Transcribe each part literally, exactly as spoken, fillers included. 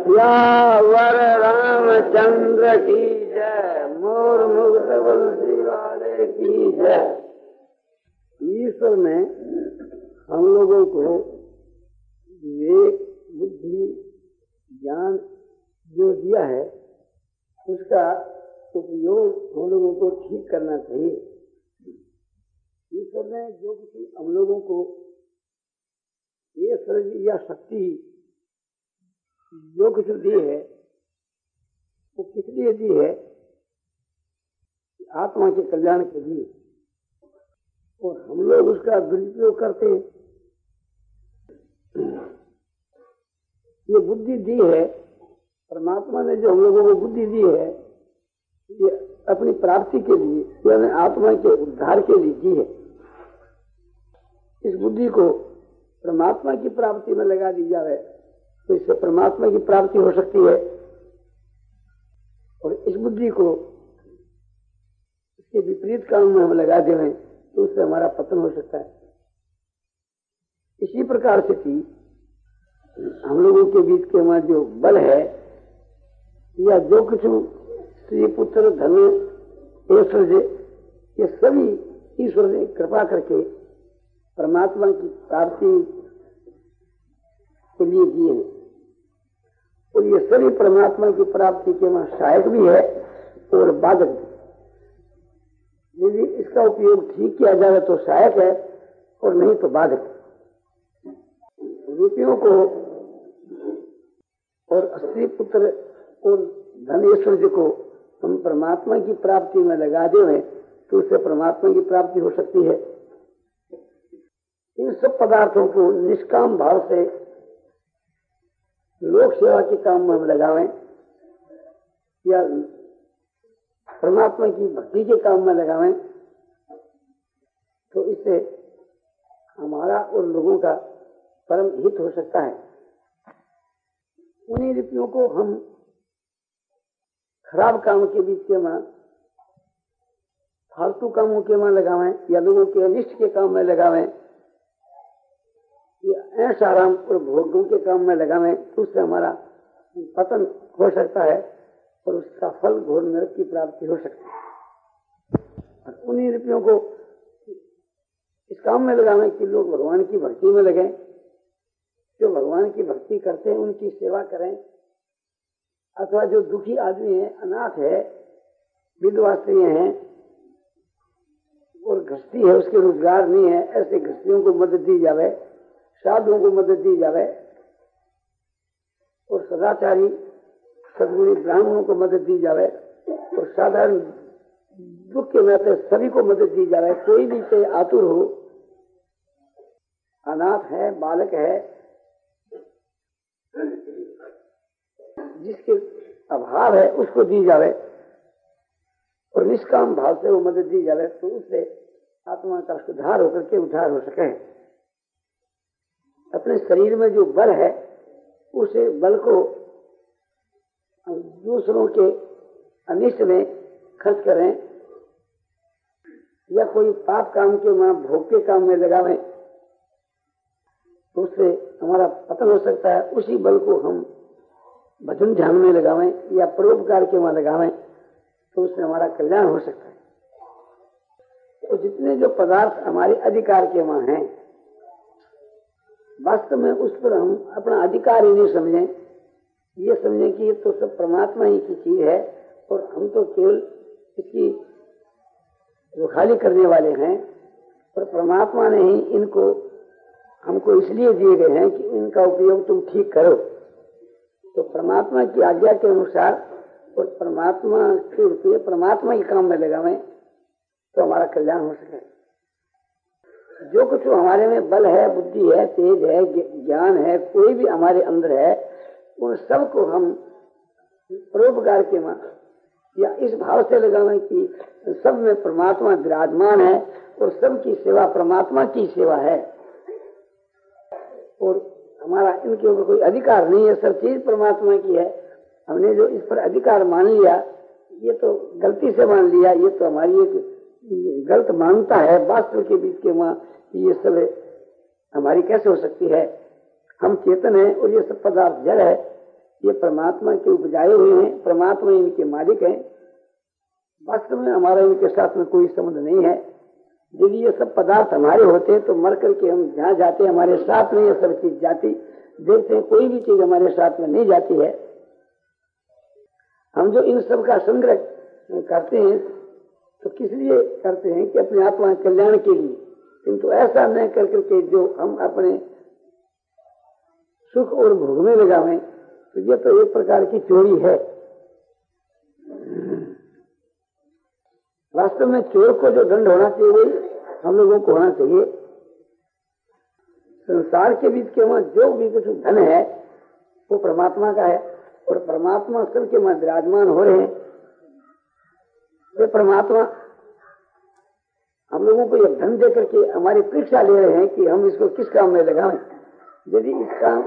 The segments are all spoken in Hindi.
सियावर रामचंद्र की जय, मोर मुक्त बंसी वाले की जय। ईश्वर ने हम लोगों को विवेक, बुद्धि, ज्ञान जो दिया है उसका उपयोग हम लोगों को ठीक करना चाहिए। ईश्वर ने जो कुछ हम लोगों को ये शरीर या शक्ति जो कुछ दी है वो किस लिए दी है? आत्मा के कल्याण के लिए, और हम लोग उसका दुरुपयोग करते हैं। ये बुद्धि दी है, परमात्मा ने जो हम लोगों को बुद्धि दी है ये अपनी प्राप्ति के लिए, यानी आत्मा के उद्धार के लिए दी है। इस बुद्धि को परमात्मा की प्राप्ति में लगा दी जाए तो इससे परमात्मा की प्राप्ति हो सकती है, और इस बुद्धि को इसके विपरीत काम में हम लगा दें तो उससे हमारा पतन हो सकता है। इसी प्रकार से कि हम लोगों के बीच के हमारा जो बल है या जो कुछ स्त्री पुत्र धन ऐश्वर्य ये सभी ईश्वर ने कृपा करके परमात्मा की प्राप्ति के लिए दिए हैं, और ये सभी परमात्मा की प्राप्ति के वहां सहायक भी है और बाधक भी। यदि इसका उपयोग ठीक किया जाए तो सहायक है और नहीं तो बाधक। रूपियों को और स्त्री पुत्र और धन ऐश्वर्य को हम परमात्मा की प्राप्ति में लगा दें तो उससे परमात्मा की प्राप्ति हो सकती है। इन सब पदार्थों को निष्काम भाव से लोक सेवा के काम में हम लगावें या परमात्मा की भक्ति के काम में लगावें तो इससे हमारा और लोगों का परम हित हो सकता है। उन्हीं रुपयों को हम खराब कामों के बीच के में, फालतू कामों के में लगावें या लोगों के अनिष्ट के काम में लगावें या ऐश आराम और भोगों के काम में लगावें तो उससे हमारा पतन हो सकता है और उसका फल घोर नरक की प्राप्ति हो सकती है। और उन्हीं रुपयों को इस काम में लगावें कि लोग भगवान की भक्ति में लगें, जो भगवान की भक्ति करते हैं उनकी सेवा करें, अथवा जो दुखी आदमी है, अनाथ है, विधवा स्त्री हैं और गृहस्थी है, उसके रोजगार नहीं है, ऐसे गृहस्थियों को मदद दी जावे, साधुओं को मदद दी जावे, और सदाचारी सदगुणी ब्राह्मणों को मदद दी जावे, और साधारण दुख के नाते सभी को मदद दी जावे। कोई भी से आतुर हो, अनाथ है, बालक है, जिसके अभाव है उसको दी जावे और निष्काम भाव से वो मदद दी जावे तो उससे आत्मा का सुधार होकर के उद्धार हो सके। अपने शरीर में जो बल है उसे बल को दूसरों के अनिष्ट में खर्च करें या कोई पाप काम के वहां भोग के काम में लगावें तो उससे हमारा पतन हो सकता है। उसी बल को हम भजन ध्यान में लगावें या परोपकार के वहां लगावें तो उससे हमारा कल्याण हो सकता है। तो जितने जो पदार्थ हमारे अधिकार के वहां हैं वास्तव में उस पर हम अपना अधिकार ही नहीं समझें, ये समझें कि ये तो सब परमात्मा ही की चीज है और हम तो केवल इसकी रुखाली करने वाले हैं, पर परमात्मा ने ही इनको हमको इसलिए दिए गए हैं कि इनका उपयोग तुम ठीक करो। तो परमात्मा की आज्ञा के अनुसार और परमात्मा के रुपये परमात्मा के काम में लगावें तो हमारा कल्याण हो सके। जो कुछ हमारे में बल है, बुद्धि है, तेज है, ज्ञान है, कोई भी हमारे अंदर है, उन सब को हम परोपकार के मां या इस भाव से लगावें कि सब में परमात्मा विराजमान है और सबकी सेवा परमात्मा की सेवा है और हमारा इनके ऊपर कोई अधिकार नहीं है, सब चीज परमात्मा की है। हमने जो इस पर अधिकार मान लिया ये तो गलती से मान लिया, ये तो हमारी एक गलत मानता है। वास्तव के बीच के वहां ये सब हमारी कैसे हो सकती है? हम चेतन है और ये सब पदार्थ जड़ है, ये परमात्मा के उपजाए हुए हैं, परमात्मा इनके मालिक हैं। वास्तव में हमारा इनके साथ में कोई संबंध नहीं है। यदि ये सब पदार्थ हमारे होते तो मर करके हम जहाँ जाते हमारे साथ में ये सब चीज जाती। देखते हैं कोई भी चीज हमारे साथ में नहीं जाती है। हम जो इन सब का संग्रह करते हैं तो किस लिए करते हैं कि अपने आत्मा के कल्याण के लिए, किंतु ऐसा न कर करके जो हम अपने सुख और भोग में लगावें तो ये तो एक प्रकार की चोरी है। वास्तव में चोर को जो दंड होना चाहिए वही हम लोगों को होना चाहिए। संसार के बीच के वहां जो भी कुछ धन है वो परमात्मा का है और परमात्मा सबके वहां विराजमान हो रहे हैं। वे परमात्मा हम लोगों को यह धन दे करके हमारी परीक्षा ले रहे हैं कि हम इसको किस काम में लगावें। यदि इस काम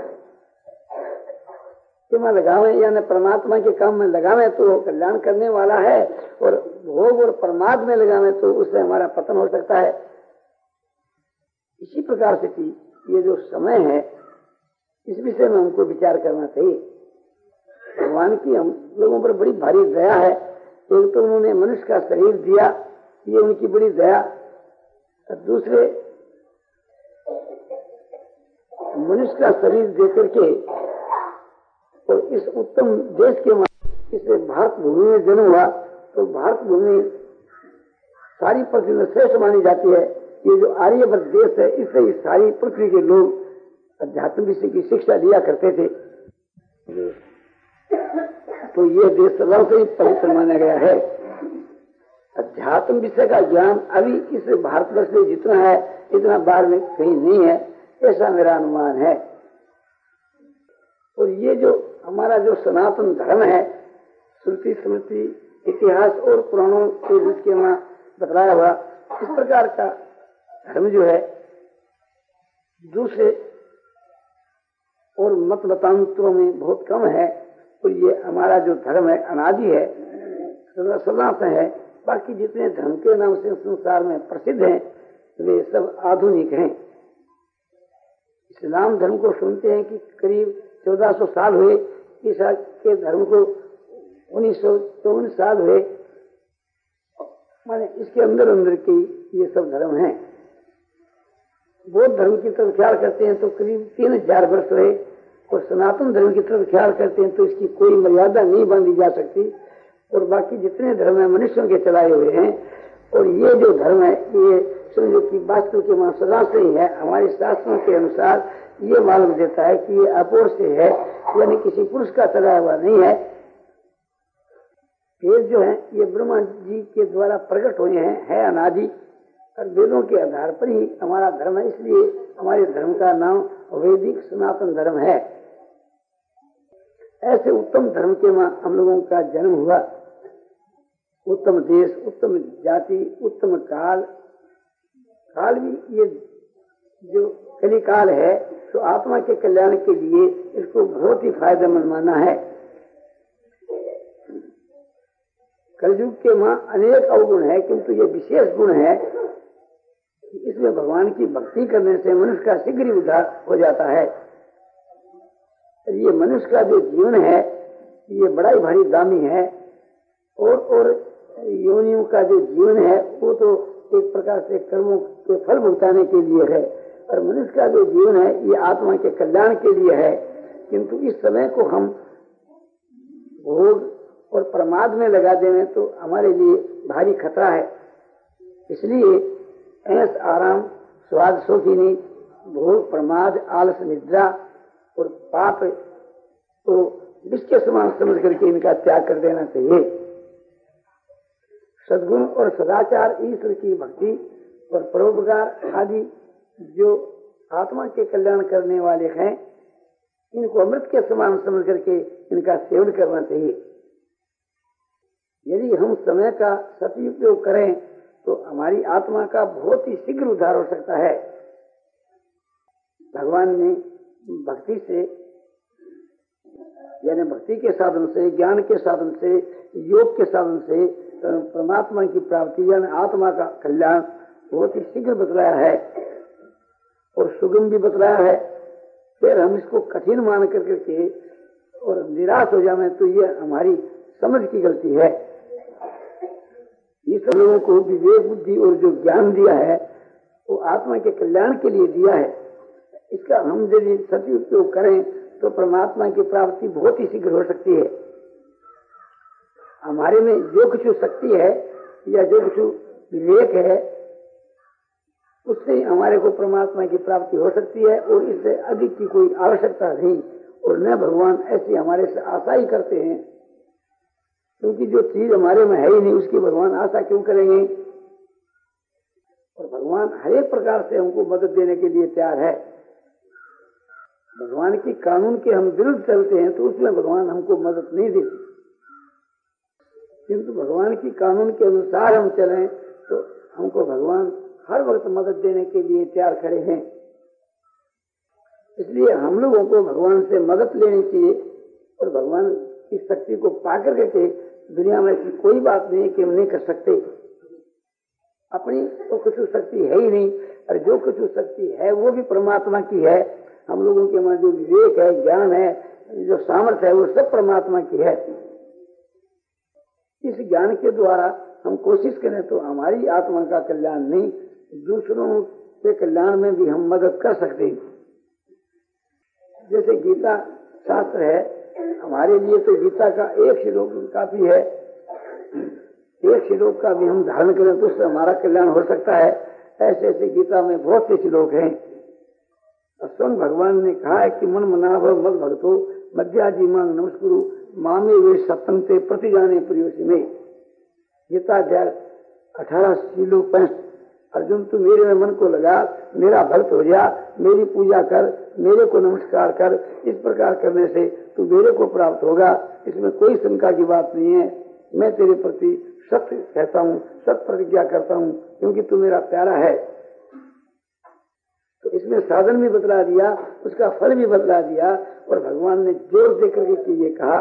में लगावें या न परमात्मा के काम में लगावें तो कल्याण करने वाला है, और भोग और प्रमाद में लगावें तो उससे हमारा पतन हो सकता है। इसी प्रकार से कि ये जो समय है इस विषय में हमको विचार करना चाहिए। भगवान की हम लोगों पर बड़ी भारी दया है। एक तो उन्होंने मनुष्य का शरीर दिया, ये उनकी बड़ी दया। दूसरे मनुष्य का शरीर देकर के और इस उत्तम देश के इस भारत भूमि में जन्म हुआ तो भारत भूमि सारी पृथ्वी में श्रेष्ठ मानी जाती है। ये जो आर्यवर्त देश है इससे ही सारी पृथ्वी के लोग अध्यात्म विषय की शिक्षा लिया करते थे। तो ये देश सदा से ही पवित्र माना गया है। अध्यात्म विषय का ज्ञान अभी इस भारतवर्ष में जितना है इतना बाहर में कहीं नहीं है, ऐसा मेरा अनुमान है। और ये जो हमारा जो सनातन धर्म है, श्रुति स्मृति इतिहास और पुराणों के बीच के वहां बतलाया हुआ इस प्रकार का धर्म जो है दूसरे और मत मतांतरों में बहुत कम है। तो ये हमारा जो धर्म है अनादि है, सदा सदा से है। बाकी जितने धर्म के नाम से संसार में प्रसिद्ध हैं वे सब आधुनिक हैं। इस्लाम धर्म को सुनते हैं कि करीब चौदह सौ साल हुए, ईसा के धर्म को उन्नीस सौ चौवन साल हुए। माने इसके अंदर अंदर के ये सब धर्म हैं। बौद्ध धर्म की तरफ ख्याल करते हैं तो करीब तीन हजार वर्ष रहे, और सनातन धर्म की तरफ ख्याल करते हैं तो इसकी कोई मर्यादा नहीं बांधी जा सकती। और बाकी जितने धर्म है मनुष्यों के चलाए हुए हैं। और ये जो धर्म है ये समझो कि वास्तव के वहां सदा से ही है। हमारे शास्त्रों के अनुसार ये मालूम देता है कि ये अपोर से है, यानी किसी पुरुष का चलाया हुआ नहीं है। वेद जो है ये ब्रह्मा जी के द्वारा प्रकट हुए हैं, है अनादि, और वेदों के आधार पर ही हमारा धर्म है। इसलिए हमारे धर्म का नाम वैदिक सनातन धर्म है। ऐसे उत्तम धर्म के वहां हम लोगों का जन्म हुआ। उत्तम देश, उत्तम जाति, उत्तम काल। काल भी ये जो कली काल है तो आत्मा के कल्याण के लिए इसको बहुत ही फायदेमंद माना है। कलयुग के वहां अनेक अवगुण है, किंतु ये विशेष गुण है कि इसमें भगवान की भक्ति करने से मनुष्य का शीघ्र ही उद्धार हो जाता है। ये मनुष्य का जो जीवन है ये बड़ा ही भारी दामी है। और और योनियों का जो जीवन है वो तो एक प्रकार से कर्मों के फल भुगताने के लिए है, और मनुष्य का जो जीवन है ये आत्मा के कल्याण के लिए है। किंतु इस समय को हम भोग और प्रमाद में लगा दें तो हमारे लिए भारी खतरा है। इसलिए ऐस आराम, स्वाद शौकीनी, भोग प्रमाद, आलस निद्रा और पाप तो विष के समान समझ करके इनका त्याग कर देना चाहिए। सद्गुण और सदाचार, ईश्वर की भक्ति और परोपकार आदि जो आत्मा के कल्याण करने वाले हैं इनको अमृत के समान समझ करके इनका सेवन करना चाहिए। यदि हम समय का सदुपयोग करें तो हमारी आत्मा का बहुत ही शीघ्र उद्धार हो सकता है। भगवान ने भक्ति से यानी भक्ति के साधन से, ज्ञान के साधन से, योग के साधन से परमात्मा की प्राप्ति यानी आत्मा का कल्याण बहुत ही शीघ्र बतलाया है और सुगम भी बतलाया है। फिर हम इसको कठिन मान करके और निराश हो जाए तो ये हमारी समझ की गलती है। ये सब लोगों को विवेक बुद्धि और जो ज्ञान दिया है वो आत्मा के कल्याण के लिए दिया है। इसका हम यदि सदुपयोग करें तो परमात्मा की प्राप्ति बहुत ही शीघ्र हो सकती है। हमारे में जो कुछ शक्ति है या जो कुछ विवेक है उससे हमारे को परमात्मा की प्राप्ति हो सकती है और इससे अधिक की कोई आवश्यकता नहीं। और न भगवान ऐसी हमारे से आशा ही करते हैं, क्योंकि जो चीज हमारे में है ही नहीं उसकी भगवान आशा क्यों करेंगे। और भगवान हर एक प्रकार से हमको मदद देने के लिए तैयार है। भगवान की कानून के हम विरुद्ध चलते हैं तो उसमें भगवान हमको मदद नहीं देते, किंतु भगवान की कानून के अनुसार हम चलें तो हमको भगवान हर वक्त मदद देने के लिए तैयार खड़े हैं। इसलिए हम लोगों को भगवान से मदद लेनी चाहिए और भगवान की शक्ति को पाकर के दुनिया में ऐसी कोई बात नहीं कि हम नहीं कर सकते। अपनी तो कुछ शक्ति है ही नहीं, और जो कुछ शक्ति है वो भी परमात्मा की है। हम लोगों के मन जो विवेक है, ज्ञान है, जो सामर्थ्य है वो सब परमात्मा की है। इस ज्ञान के द्वारा हम कोशिश करें तो हमारी आत्मा का कल्याण नहीं, दूसरों के कल्याण में भी हम मदद कर सकते हैं। जैसे गीता शास्त्र है, हमारे लिए तो गीता का एक श्लोक काफी है। एक श्लोक का भी हम धारण करें तो उससे हमारा कल्याण हो सकता है। ऐसे ऐसे गीता में बहुत से श्लोक हैं। स्वयं भगवान ने कहा है कि मन मनाभ मद भक्तो मध्याजी मांग नमस्कुरु मामे वे सत्संग से प्रति जाने प्रियोसी में। गीता अध्याय अठारह श्लोक पैंसठ। अर्जुन तू मेरे में मन को लगा, मेरा भक्त हो जा, मेरी पूजा कर, मेरे को नमस्कार कर। इस प्रकार करने से तू मेरे को प्राप्त होगा, इसमें कोई शंका की बात नहीं है। मैं तेरे प्रति सत्य कहता हूँ, सत्य प्रतिज्ञा करता हूँ, क्योंकि तू मेरा प्यारा है। तो इसमें साधन भी बतला दिया, उसका फल भी बतला दिया, और भगवान ने जोर देकर के ये कहा।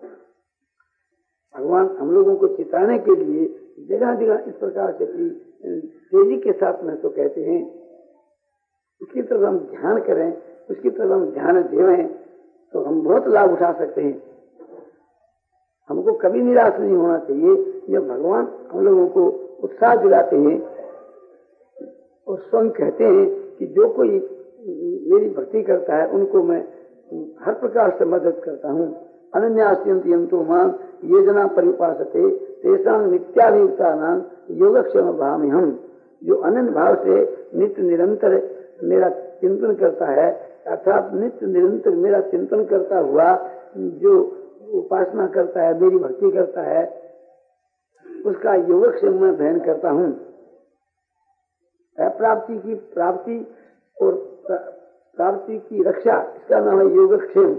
भगवान हम लोगों को चिताने के लिए जगह जगह इस प्रकार से तेजी के साथ में तो कहते हैं, उसकी तरफ हम ध्यान करें, उसकी तरफ हम ध्यान देवें तो हम बहुत लाभ उठा सकते हैं। हमको कभी निराश नहीं होना चाहिए। जब भगवान हम लोगों को उत्साह दिलाते हैं और स्वयं कहते हैं कि जो कोई मेरी भक्ति करता है उनको मैं हर प्रकार से मदद करता हूँ। अनन्यास्यन्तो मां ये जना परिपासते तेषां नित्याभियुक्तानां योगक्षेम भावि हम। जो अनन्य भाव से नित्य निरंतर मेरा चिंतन करता है, अर्थात नित्य निरंतर मेरा चिंतन करता हुआ जो उपासना करता है, मेरी भक्ति करता है, उसका योगक्षेम में बहन करता हूँ। अप्राप्ति की प्राप्ति और प्राप्ति की रक्षा, इसका नाम है योगक्षेम।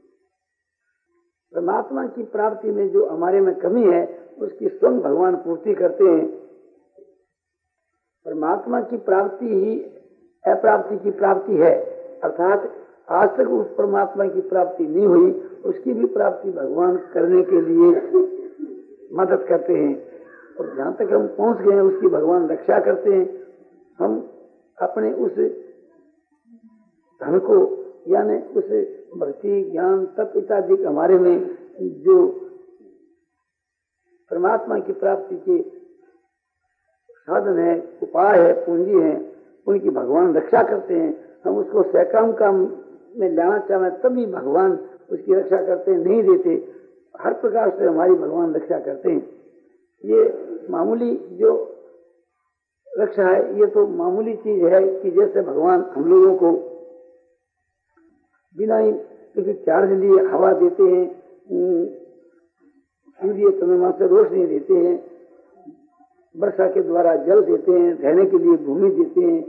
परमात्मा की प्राप्ति में जो हमारे में कमी है उसकी स्वयं भगवान पूर्ति करते हैं। परमात्मा की प्राप्ति ही अप्राप्ति की प्राप्ति है, अर्थात आज तक उस परमात्मा की प्राप्ति नहीं हुई, उसकी भी प्राप्ति भगवान करने के लिए मदद करते हैं। और जहाँ तक हम पहुँच गए हैं उसकी भगवान रक्षा करते हैं। हम अपने उस धन को यानी उस भक्ति ज्ञान तप इत्यादि हमारे में जो परमात्मा की प्राप्ति के साधन है, उपाय है, पूंजी है, उनकी भगवान रक्षा करते हैं। हम उसको सकाम काम में लाना चाहें तभी भगवान उसकी रक्षा करते हैं, नहीं देते। हर प्रकार से हमारी भगवान रक्षा करते हैं। ये मामूली जो रक्षा है ये तो मामूली चीज है कि जैसे भगवान हम लोगों को बिना ही किसी चार्ज लिए हवा देते हैं, सूर्य चंद्रमा से रोशनी देते हैं, वर्षा के द्वारा जल देते हैं, रहने के लिए भूमि देते हैं,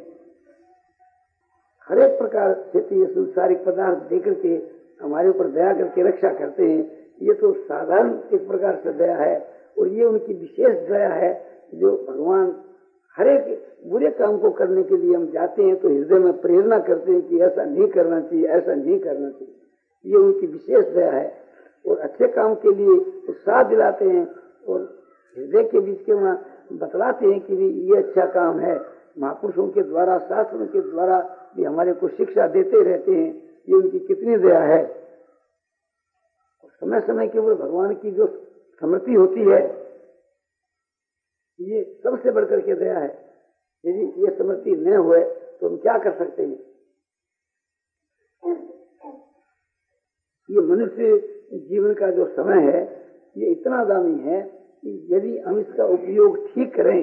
हर एक प्रकार से संसारिक पदार्थ देकर के हमारे ऊपर दया करके रक्षा करते हैं। ये तो साधारण एक प्रकार से दया है, और ये उनकी विशेष दया है जो भगवान हर एक बुरे काम को करने के लिए हम जाते हैं तो हृदय में प्रेरणा करते हैं कि ऐसा नहीं करना चाहिए, ऐसा नहीं करना चाहिए। ये उनकी विशेष दया है। और अच्छे काम के लिए उत्साह दिलाते हैं और हृदय के बीच के वहाँ बतलाते हैं कि ये अच्छा काम है। महापुरुषों के द्वारा, शास्त्रों के द्वारा भी हमारे को शिक्षा देते रहते हैं। ये उनकी कितनी दया है। समय समय के ऊपर भगवान की जो स्मृति होती है, ये सबसे बढ़कर के दया है। यदि ये स्मृति न हुए तो हम क्या कर सकते हैं? ये मनुष्य जीवन का जो समय है ये इतना दामी है कि यदि हम इसका उपयोग ठीक करें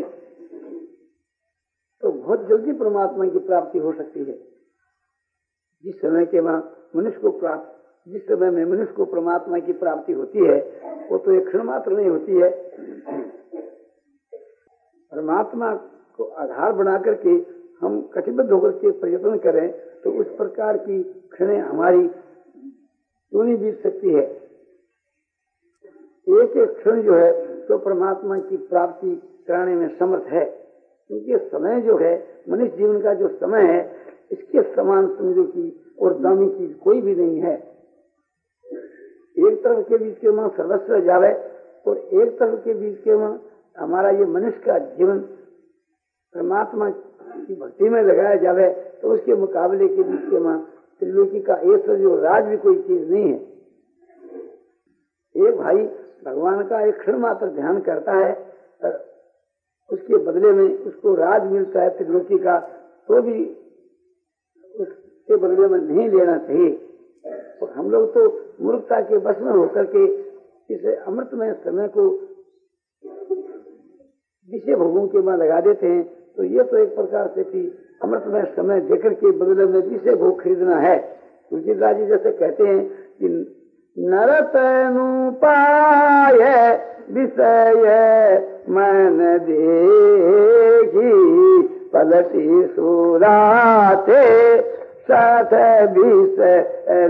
तो बहुत जल्दी परमात्मा की प्राप्ति हो सकती है। जिस समय के वहां मनुष्य को प्राप्त जिस समय में मनुष्य को परमात्मा की प्राप्ति होती है वो तो एक क्षण मात्र नहीं होती है। परमात्मा को आधार बना करके हम कटिबद्ध होकर के प्रयत्न करें तो उस प्रकार की क्षणें हमारी क्यों नहीं बीत सकती है। एक एक क्षण जो है तो परमात्मा की प्राप्ति कराने में समर्थ है, क्योंकि समय जो है मनुष्य जीवन का जो समय है इसके समान समझो की और दामी चीज कोई भी नहीं है। एक तरफ के बीच के वहां सर्वस्व जावे और एक तरफ के बीच के वहां हमारा ये मनुष्य का जीवन परमात्मा की भक्ति में लगाया जावे तो उसके मुकाबले के बीच के वहां त्रिलोकी का ऐसा जो राज भी कोई चीज नहीं है। एक भाई भगवान का एक क्षण मात्र ध्यान करता है और उसके बदले में उसको राज मिलता है त्रिलोकी का, तो भी उसके बदले में नहीं लेना चाहिए। और हम लोग तो मूर्खता के बस में होकर के इस अमृतमय समय को विषय भोगों के वहां लगा देते हैं। तो ये तो एक प्रकार से भी अमृतमय समय देकर के बदले में विषय भोग खरीदना है। तुलसीदास जी जैसे कहते हैं कि नरतनु पाय विषय मन देखी पलटी सुराते साथ विषय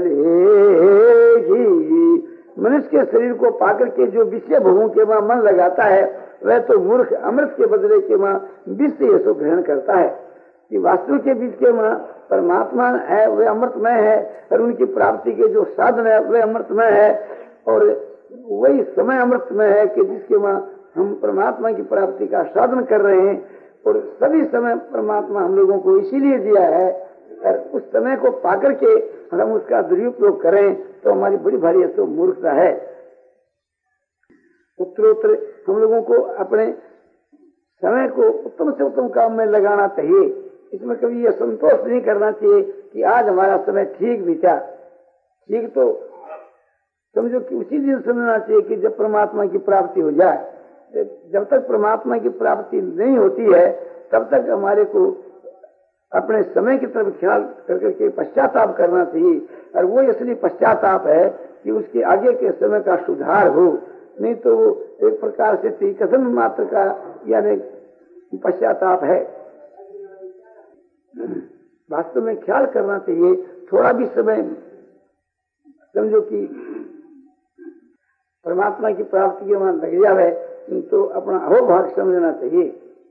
लेगी। मनुष्य के शरीर को पाकर के जो विषय भोगों के वहां मन लगाता है वह तो मूर्ख अमृत के बदले के वहां विष यशो ग्रहण करता है। कि वास्तु के बीच के वहां परमात्मा है वह अमृतमय है और उनकी प्राप्ति के जो साधन है वह अमृतमय है और वही समय अमृतमय है कि जिसके वहां हम परमात्मा की प्राप्ति का साधन कर रहे हैं। और सभी समय परमात्मा हम लोगों को इसीलिए दिया है और उस समय को पाकर के हम उसका दुरुपयोग करें तो हमारी बड़ी भारी ऐसी मूर्खता है। उत्तरोत्तर हम लोगों को अपने समय को उत्तम से उत्तम काम में लगाना चाहिए। इसमें कभी यह संतोष नहीं करना चाहिए कि आज हमारा समय ठीक बीता। ठीक तो समझो कि उसी दिन समझना चाहिए कि जब परमात्मा की प्राप्ति हो जाए। जब तक परमात्मा की प्राप्ति नहीं होती है तब तक हमारे को अपने समय की तरफ ख्याल करके के पश्चाताप करना चाहिए। और वो इसलिए पश्चाताप है कि उसके आगे के समय का सुधार हो, नहीं तो वो एक प्रकार से कथन मात्र का यानी पश्चाताप है। वास्तव में ख्याल करना चाहिए। थोड़ा भी समय समझो कि परमात्मा की प्राप्ति के वहां लग जाए तो अपना अहोभाग समझना चाहिए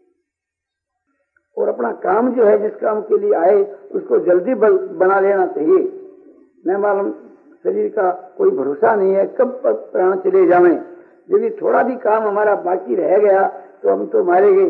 और अपना काम जो है जिस काम के लिए आए उसको जल्दी बना लेना चाहिए। मैं मालूम शरीर का कोई भरोसा नहीं है कब प्राण चले जावे। यदि थोड़ा भी काम हमारा बाकी रह गया तो हम तो मारे गए।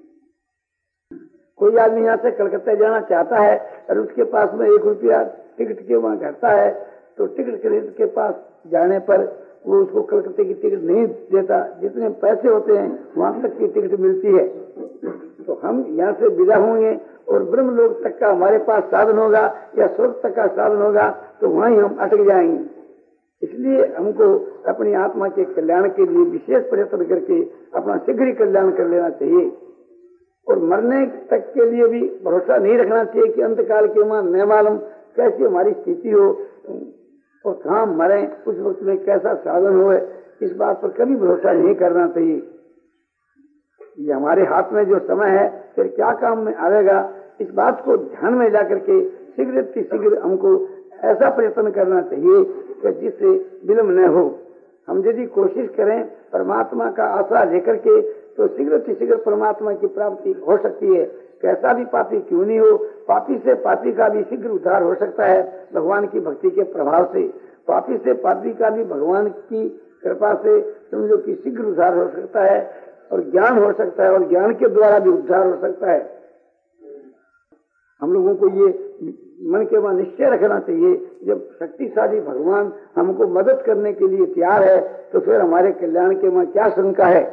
कोई आदमी यहाँ से कलकत्ता जाना चाहता है और उसके पास में एक रुपया टिकट के वहां घटता है तो टिकट खरीद के पास जाने पर वो उसको कलकत्ते की टिकट नहीं देता। जितने पैसे होते हैं वहां तक की टिकट मिलती है। तो हम यहाँ से विदा होंगे और ब्रह्म लोक तक का हमारे पास साधन होगा या स्वर्ग तक का साधन होगा तो वहीं हम अटक जाएंगे। इसलिए हमको अपनी आत्मा के कल्याण के लिए विशेष प्रयत्न करके अपना शीघ्र ही कल्याण कर लेना चाहिए। और मरने तक के लिए भी भरोसा नहीं रखना चाहिए कि अंतकाल के वहां न मालूम कैसी हमारी स्थिति हो और कहाँ मरे उस वक्त में कैसा साधन हो। इस बात पर कभी भरोसा नहीं करना चाहिए। ये हमारे हाथ में जो समय है फिर क्या काम में आएगा, इस बात को ध्यान में ला करके शीघ्र शीघ्र हमको ऐसा प्रयत्न करना चाहिए कि जिससे विलम्ब न हो। हम यदि कोशिश करें परमात्मा का आसरा लेकर के तो शीघ्र शीघ्र परमात्मा की प्राप्ति हो सकती है। कैसा भी पापी क्यों नहीं हो, पापी से पापी का भी शीघ्र उद्धार हो सकता है भगवान की भक्ति के प्रभाव से। पापी से पापी का भी भगवान की कृपा से समझो कि शीघ्र उद्धार हो सकता है और ज्ञान हो सकता है और ज्ञान के द्वारा भी उद्धार हो सकता है। हम लोगों को ये मन के वहां निश्चय रखना चाहिए। जब शक्तिशाली भगवान हमको मदद करने के लिए तैयार है तो फिर हमारे कल्याण के वहां क्या शंका है।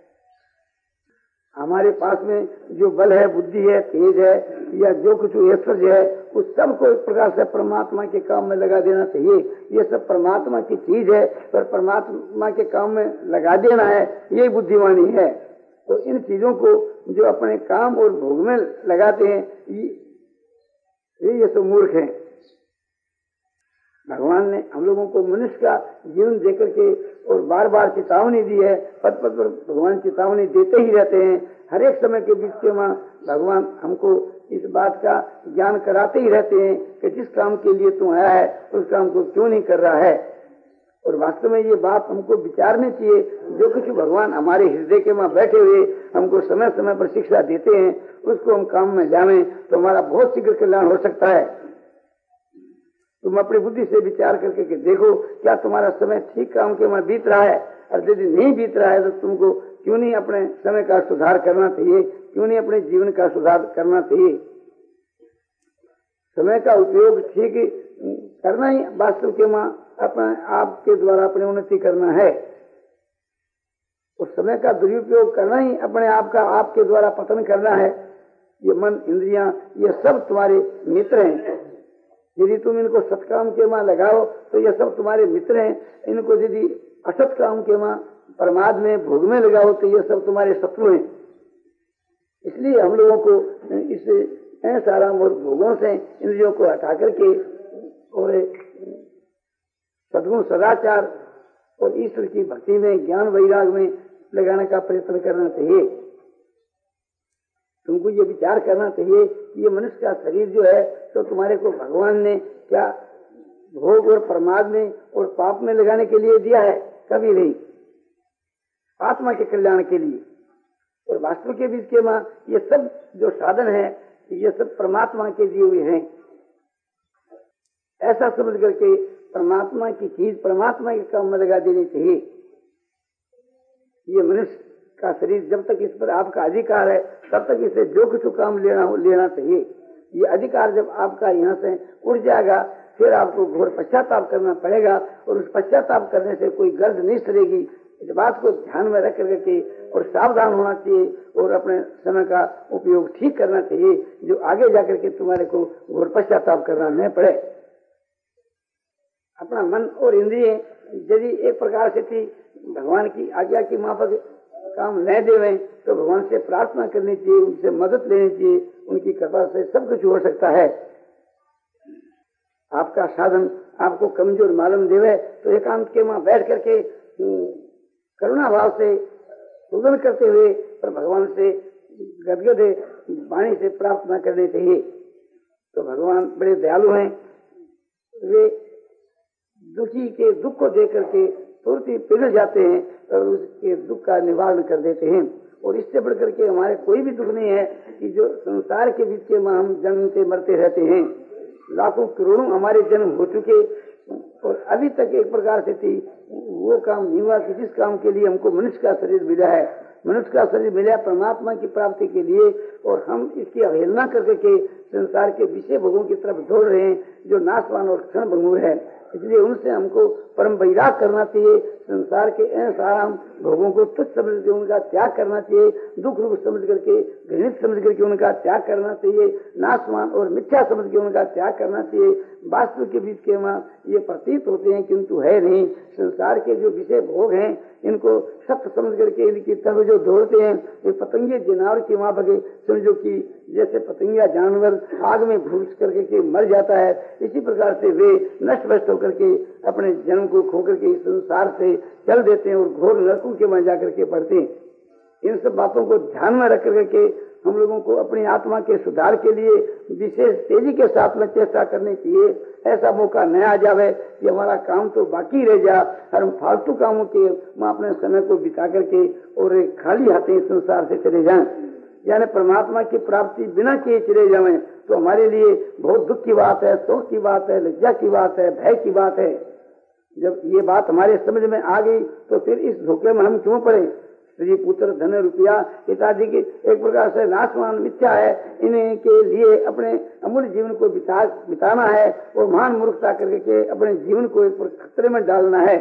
हमारे पास में जो बल है, बुद्धि है, तेज है या जो कुछ ऐश्वर्य है, उस सब को एक प्रकार से परमात्मा के काम में लगा देना चाहिए। ये सब परमात्मा की चीज है, पर परमात्मा के काम में लगा देना है, यही बुद्धिमानी है। तो इन चीजों को जो अपने काम और भोग में लगाते हैं, ये ये सब मूर्ख हैं। भगवान ने हम लोगों को मनुष्य का जीवन देकर के और बार बार चेतावनी दी है। पद पद पर भगवान चेतावनी देते ही रहते हैं। हर एक समय के बीच के वहाँ भगवान हमको इस बात का ज्ञान कराते ही रहते हैं कि जिस काम के लिए तू आया है उस काम को क्यों नहीं कर रहा है। और वास्तव में ये बात हमको विचारनी चाहिए। जो कुछ भगवान हमारे हृदय के वहाँ बैठे हुए हमको समय समय पर शिक्षा देते हैं, उसको हम काम में लावें तो हमारा बहुत शीघ्र कल्याण हो सकता है। तुम अपनी बुद्धि से विचार करके के देखो, क्या तुम्हारा समय ठीक काम के वहाँ बीत रहा है? और यदि नहीं बीत रहा है तो तुमको क्यों नहीं अपने समय का सुधार करना चाहिए, क्यों नहीं अपने जीवन का सुधार करना चाहिए। समय का उपयोग ठीक करना ही वास्तव के वहाँ अपने आपके द्वारा अपनी उन्नति करना है। उस समय का दुरुपयोग करना ही अपने आप का आपके द्वारा पतन करना है। ये मन, इंद्रियां, ये सब तुम्हारे मित्र हैं। यदि तुम इनको सत्काम के वहाँ लगाओ तो ये सब तुम्हारे मित्र हैं। इनको यदि असत काम के वहाँ प्रमाद में, भोग में लगाओ तो ये सब तुम्हारे शत्रु हैं। इसलिए हम लोगों को इस ऐसाराम और भोगों से इंद्रियों को हटा करके और सद्गुण, सदाचार और ईश्वर की भक्ति में, ज्ञान वैराग में लगाने का प्रयत्न करना चाहिए। तुमको ये विचार करना चाहिए कि ये मनुष्य का शरीर जो है तो तुम्हारे को भगवान ने क्या भोग और प्रमाद में और पाप में लगाने के लिए दिया है? कभी नहीं, आत्मा के कल्याण के लिए। और वास्तव के बीच के मां ये सब जो साधन है ये सब परमात्मा के दिए हुए हैं। ऐसा समझ करके परमात्मा की चीज परमात्मा के काम में लगा देनी चाहिए। ये मनुष्य का शरीर जब तक इस पर आपका अधिकार है तब तक इसे जो कुछ काम लेना हो लेना चाहिए। ये अधिकार जब आपका यहाँ से उड़ जाएगा फिर आपको घोर पश्चाताप करना पड़ेगा और उस पश्चाताप करने से कोई गर्द नहीं सरेगी। इस बात को ध्यान में रख करके और सावधान होना चाहिए और अपने समय का उपयोग ठीक करना चाहिए, जो आगे जाकर के तुम्हारे को घोर पश्चाताप करना न पड़े। अपना मन और इंद्रिय यदि एक प्रकार से थी भगवान की आज्ञा की माफक काम न देवें तो भगवान से प्रार्थना करनी चाहिए, उनसे मदद लेनी चाहिए। उनकी कृपा से सब कुछ हो सकता है। आपका साधन आपको कमजोर मालूम देवे तो एकांत के वहां बैठ करके करुणा भाव से पूजन करते हुए पर भगवान से गदगदे वाणी से प्रार्थना करनी चाहिए। तो भगवान बड़े दयालु हैं। वे दुखी के दुख को देख करके तुरंत ही पिघल जाते हैं और उसके दुख का निवारण कर देते हैं। और इससे बढ़कर के हमारे कोई भी दुख नहीं है कि जो संसार के बीच में हम जन्म से मरते रहते हैं। लाखों करोड़ों हमारे जन्म हो चुके और अभी तक एक प्रकार से थी वो काम नहीं हुआ कि जिस काम के लिए हमको मनुष्य का शरीर मिला है। मनुष्य का शरीर मिला परमात्मा की प्राप्ति के लिए और हम इसकी अवहेलना करके के संसार के विषय भोगों की तरफ दौड़ रहे हैं जो नाशवान और क्षण भंगुर है। इसलिए उनसे हमको परम वैराग करना चाहिए। संसार के असाराम भोगों को तुच्छ समझ के उनका त्याग करना चाहिए। दुख रूप समझ करके, घृणित समझ करके उनका त्याग करना चाहिए। नाशवान और मिथ्या समझ के उनका त्याग करना चाहिए। वास्तव के बीच के वहाँ ये प्रतीत होते हैं किंतु है नहीं। संसार के जो विषय भोग हैं इनको सत्य समझ करके इनकी तरफ जो दौड़ते हैं ये पतंगे जानवर की वहाँ भगे समझो कि जैसे पतंगिया जानवर आग में घुस करके के मर जाता है, इसी प्रकार से वे नष्ट भ्रष्ट होकर के अपने जन्म को खो करके इस संसार से चल देते हैं और घोर नरकों के वहाँ जाकर के पड़ते हैं। इन सब बातों को ध्यान में रख करके हम लोगों को अपनी आत्मा के सुधार के लिए विशेष तेजी के साथ में चेष्टा करनी चाहिए। ऐसा मौका न आ जावे कि हमारा काम तो बाकी रह जा और हम फालतू कामों के हम अपने समय को बिता करके और खाली हाथे संसार से चले जाएं, यानी परमात्मा की प्राप्ति बिना किए चले जाएं तो हमारे लिए बहुत दुख की बात है, शोक की बात है, लज्जा की बात है, भय की बात है। जब ये बात हमारे समझ में आ गई तो फिर इस धोखे में हम क्यों पड़े। स्त्री पुत्र धन रुपया इत्यादि की एक प्रकार से नाशवान मिथ्या है। इन्हीं के लिए अपने अमूल्य जीवन को बिता बिताना है और महान मूर्खता करके अपने जीवन को खतरे में डालना है।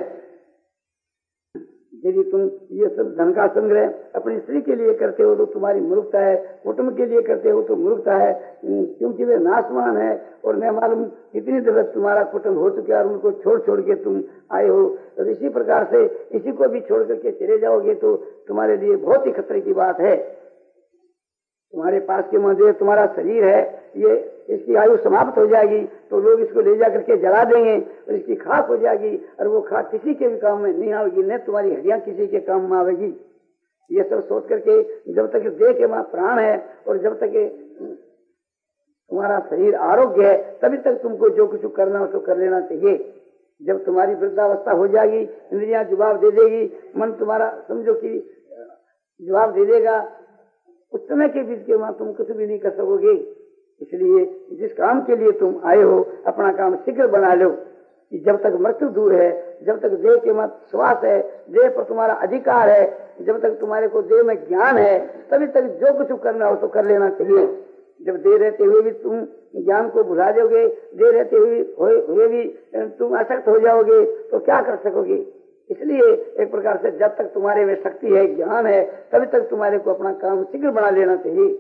यदि तुम ये सब धन का संग्रह अपनी स्त्री के लिए करते हो तो तुम्हारी मूर्खता है, कुटुंब के लिए करते हो तो मूर्खता है, क्योंकि वे नाशवान है और न मालूम कितनी देर तुम्हारा कुटुंब हो चुका है और उनको छोड़ छोड़ के तुम आए हो। और इसी प्रकार से इसी को भी छोड़ करके चले जाओगे तो तुम्हारे लिए बहुत ही खतरे की बात है। तुम्हारे पास के मध्य तुम्हारा शरीर है, ये इसकी आयु समाप्त हो जाएगी तो लोग इसको ले जाकर के जला देंगे और इसकी खाक हो जाएगी और वो खाक किसी के भी काम में नहीं आएगी, न तुम्हारी हड्डियां किसी के काम में आवेगी। ये सब सोच करके जब तक देह के वहां प्राण है और जब तक तुम्हारा शरीर आरोग्य है तभी तक तुमको जो कुछ करना हो तो कर लेना चाहिए। जब तुम्हारी वृद्धावस्था हो जाएगी, इंद्रियां जवाब दे देगी, मन तुम्हारा समझो कि जवाब दे देगा, उस समय के बीच के वहां तुम कुछ भी नहीं कर सकोगे। इसलिए जिस काम के लिए तुम आए हो अपना काम शीघ्र बना लो कि जब तक मृत्यु दूर है, जब तक देह के मत श्वास है, देह पर तुम्हारा अधिकार है, जब तक तुम्हारे को देह में ज्ञान है तभी तक जो कुछ करना हो तो कर लेना चाहिए। जब देह रहते हुए भी तुम ज्ञान को भुला दोगे, देह रहते हुए हुए भी तुम आसक्त हो जाओगे तो क्या कर सकोगे। इसलिए एक प्रकार से जब तक तुम्हारे में शक्ति है, ज्ञान है, तभी तक तुम्हारे को अपना काम शीघ्र बना लेना चाहिए।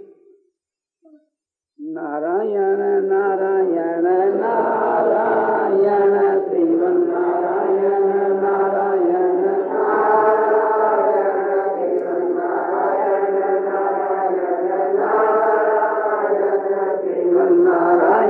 नारायण नारायण नारायण श्रीमन नारायण नारायण श्रीमन नारायण